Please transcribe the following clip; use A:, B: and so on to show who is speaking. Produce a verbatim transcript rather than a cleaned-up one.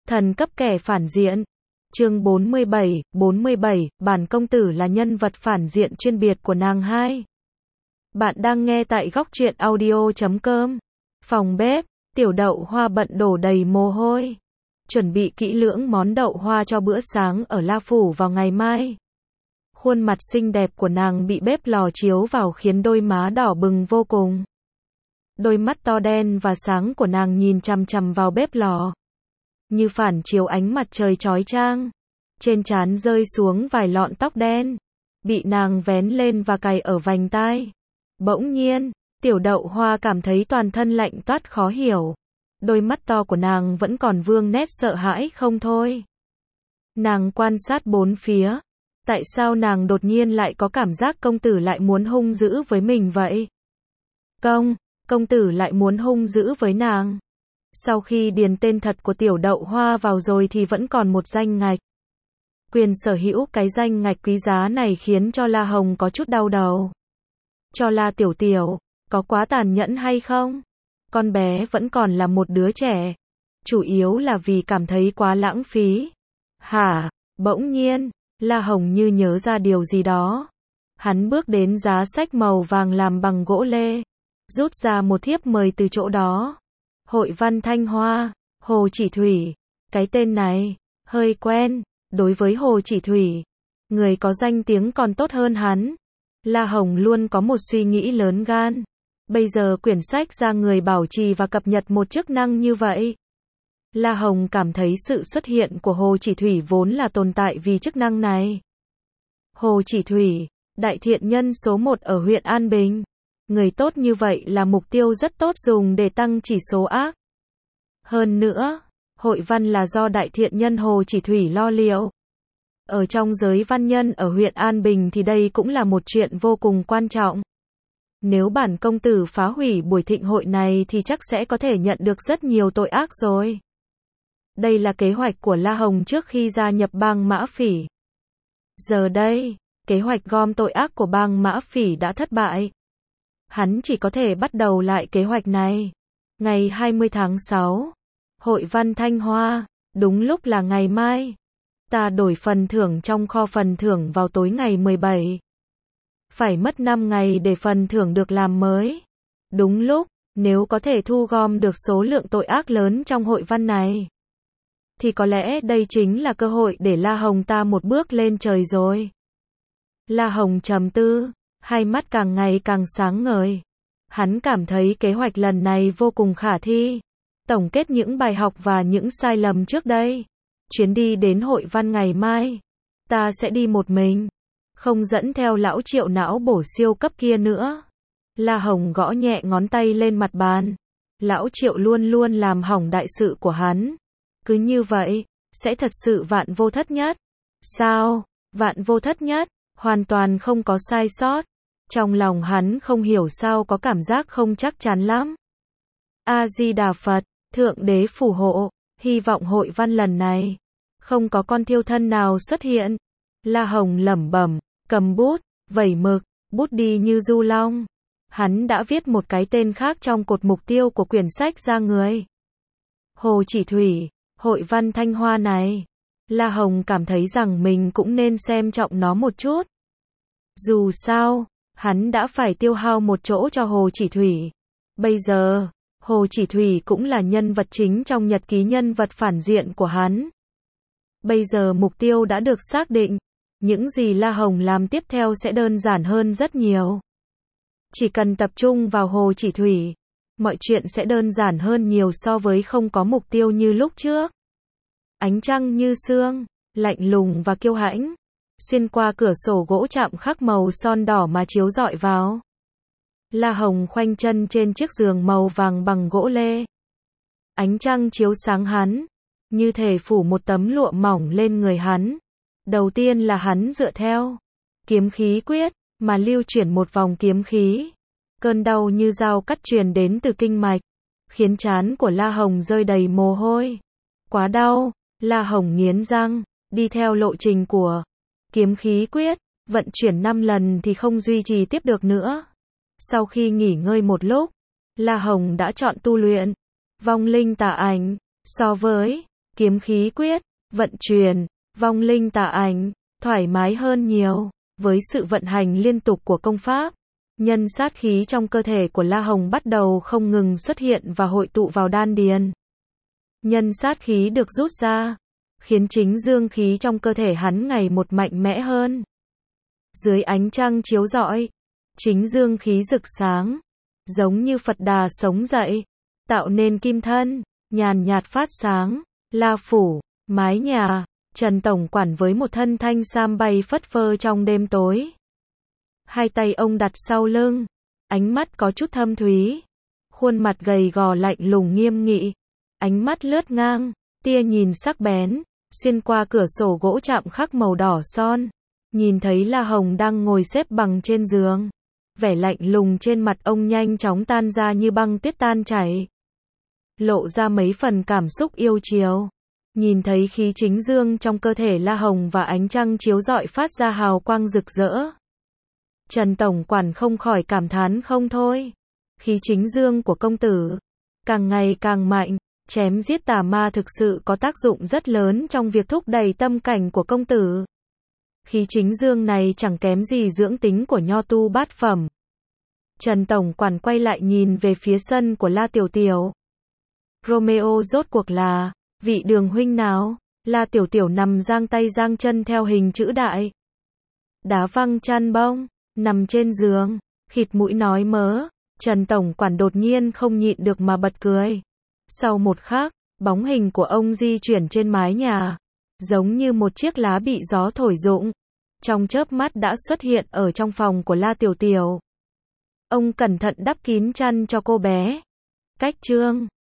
A: Thần cấp kẻ phản diện. Chương bốn mươi bảy, bốn mươi bảy, bản công tử là nhân vật phản diện chuyên biệt của nàng hai. Bạn đang nghe tại góc truyện audio chấm com. Phòng bếp, Tiểu Đậu Hoa bận đổ đầy mồ hôi. Chuẩn bị kỹ lưỡng món đậu hoa cho bữa sáng ở La Phủ vào ngày mai. Khuôn mặt xinh đẹp của nàng bị bếp lò chiếu vào khiến đôi má đỏ bừng vô cùng. Đôi mắt to đen và sáng của nàng nhìn chằm chằm vào bếp lò, như phản chiếu ánh mặt trời chói chang. Trên trán rơi xuống vài lọn tóc đen, bị nàng vén lên và cài ở vành tai. Bỗng nhiên, Tiểu Đậu Hoa cảm thấy toàn thân lạnh toát khó hiểu. Đôi mắt to của nàng vẫn còn vương nét sợ hãi không thôi. Nàng quan sát bốn phía. Tại sao nàng đột nhiên lại có cảm giác công tử lại muốn hung dữ với mình vậy? Công, công tử lại muốn hung dữ với nàng. Sau khi điền tên thật của Tiểu Đậu Hoa vào rồi thì vẫn còn một danh ngạch. Quyền sở hữu cái danh ngạch quý giá này khiến cho La Hồng có chút đau đầu. Cho La Tiểu Tiểu, có quá tàn nhẫn hay không? Con bé vẫn còn là một đứa trẻ. Chủ yếu là vì cảm thấy quá lãng phí. Hả? Bỗng nhiên, La Hồng như nhớ ra điều gì đó. Hắn bước đến giá sách màu vàng làm bằng gỗ lê, rút ra một thiếp mời từ chỗ đó. Hội văn Thanh Hoa, Hồ Chỉ Thủy. Cái tên này, hơi quen, đối với Hồ Chỉ Thủy. Người có danh tiếng còn tốt hơn hắn. La Hồng luôn có một suy nghĩ lớn gan. Bây giờ quyển sách ra người bảo trì và cập nhật một chức năng như vậy. La Hồng cảm thấy sự xuất hiện của Hồ Chỉ Thủy vốn là tồn tại vì chức năng này. Hồ Chỉ Thủy, đại thiện nhân số một ở huyện An Bình. Người tốt như vậy là mục tiêu rất tốt dùng để tăng chỉ số ác. Hơn nữa, hội văn là do đại thiện nhân Hồ Chỉ Thủy lo liệu. Ở trong giới văn nhân ở huyện An Bình thì đây cũng là một chuyện vô cùng quan trọng. Nếu bản công tử phá hủy buổi thịnh hội này thì chắc sẽ có thể nhận được rất nhiều tội ác rồi. Đây là kế hoạch của La Hồng trước khi gia nhập bang Mã Phỉ. Giờ đây, kế hoạch gom tội ác của bang Mã Phỉ đã thất bại. Hắn chỉ có thể bắt đầu lại kế hoạch này. Ngày hai mươi tháng sáu, Hội văn Thanh Hoa, đúng lúc là ngày mai. Ta đổi phần thưởng trong kho phần thưởng vào tối ngày mười bảy. Phải mất năm ngày để phần thưởng được làm mới. Đúng lúc, nếu có thể thu gom được số lượng tội ác lớn trong hội văn này, thì có lẽ đây chính là cơ hội để La Hồng ta một bước lên trời rồi. La Hồng trầm tư, hai mắt càng ngày càng sáng ngời. Hắn cảm thấy kế hoạch lần này vô cùng khả thi. Tổng kết những bài học và những sai lầm trước đây. Chuyến đi đến hội văn ngày mai, ta sẽ đi một mình, không dẫn theo lão Triệu não bổ siêu cấp kia nữa. La Hồng gõ nhẹ ngón tay lên mặt bàn. Lão Triệu luôn luôn làm hỏng đại sự của hắn. Cứ như vậy, sẽ thật sự vạn vô thất nhất. Sao? Vạn vô thất nhất, hoàn toàn không có sai sót. Trong lòng hắn không hiểu sao có cảm giác không chắc chắn lắm. A-di-đà Phật, Thượng Đế phù hộ, hy vọng hội văn lần này không có con thiêu thân nào xuất hiện. La Hồng lẩm bẩm, cầm bút, vẩy mực, bút đi như du long. Hắn đã viết một cái tên khác trong cột mục tiêu của quyển sách ra người. Hồ Chỉ Thủy, hội văn Thanh Hoa này. La Hồng cảm thấy rằng mình cũng nên xem trọng nó một chút. Dù sao, hắn đã phải tiêu hao một chỗ cho Hồ Chỉ Thủy. Bây giờ, Hồ Chỉ Thủy cũng là nhân vật chính trong nhật ký nhân vật phản diện của hắn. Bây giờ mục tiêu đã được xác định. Những gì La Hồng làm tiếp theo sẽ đơn giản hơn rất nhiều. Chỉ cần tập trung vào Hồ Chỉ Thủy, mọi chuyện sẽ đơn giản hơn nhiều so với không có mục tiêu như lúc trước. Ánh trăng như sương, lạnh lùng và kiêu hãnh, xuyên qua cửa sổ gỗ chạm khắc màu son đỏ mà chiếu rọi vào. La Hồng khoanh chân trên chiếc giường màu vàng bằng gỗ lê. Ánh trăng chiếu sáng hắn, như thể phủ một tấm lụa mỏng lên người hắn. Đầu tiên là hắn dựa theo kiếm khí quyết mà lưu chuyển một vòng kiếm khí. Cơn đau như dao cắt truyền đến từ kinh mạch, khiến trán của La Hồng rơi đầy mồ hôi. Quá đau, La Hồng nghiến răng, đi theo lộ trình của kiếm khí quyết, vận chuyển năm lần thì không duy trì tiếp được nữa. Sau khi nghỉ ngơi một lúc, La Hồng đã chọn tu luyện vong linh tà ảnh. So với kiếm khí quyết, vận chuyển, vong linh tà ảnh, thoải mái hơn nhiều. Với sự vận hành liên tục của công pháp, nhân sát khí trong cơ thể của La Hồng bắt đầu không ngừng xuất hiện và hội tụ vào đan điền. Nhân sát khí được rút ra, khiến chính dương khí trong cơ thể hắn ngày một mạnh mẽ hơn. Dưới ánh trăng chiếu rọi, chính dương khí rực sáng, giống như Phật Đà sống dậy, tạo nên kim thân, nhàn nhạt phát sáng. La phủ, mái nhà, Trần tổng quản với một thân thanh sam bay phất phơ trong đêm tối. Hai tay ông đặt sau lưng, ánh mắt có chút thâm thúy, khuôn mặt gầy gò lạnh lùng nghiêm nghị, ánh mắt lướt ngang, tia nhìn sắc bén, xuyên qua cửa sổ gỗ chạm khắc màu đỏ son, nhìn thấy La Hồng đang ngồi xếp bằng trên giường. Vẻ lạnh lùng trên mặt ông nhanh chóng tan ra như băng tuyết tan chảy, lộ ra mấy phần cảm xúc yêu chiều. Nhìn thấy khí chính dương trong cơ thể La Hồng và ánh trăng chiếu rọi phát ra hào quang rực rỡ, Trần tổng quản không khỏi cảm thán không thôi. Khí chính dương của công tử càng ngày càng mạnh, chém giết tà ma thực sự có tác dụng rất lớn trong việc thúc đẩy tâm cảnh của công tử. Khí chính dương này chẳng kém gì dưỡng tính của nho tu bát phẩm. Trần tổng quản quay lại nhìn về phía sân của La Tiểu Tiểu. Romeo rốt cuộc là vị đường huynh nào? La Tiểu Tiểu nằm giang tay giang chân theo hình chữ đại, đá văng chăn bông, nằm trên giường, khịt mũi nói mớ. Trần tổng quản đột nhiên không nhịn được mà bật cười. Sau một khắc, bóng hình của ông di chuyển trên mái nhà, giống như một chiếc lá bị gió thổi rụng, trong chớp mắt đã xuất hiện ở trong phòng của La Tiểu Tiểu. Ông cẩn thận đắp kín chăn cho cô bé. Cách chương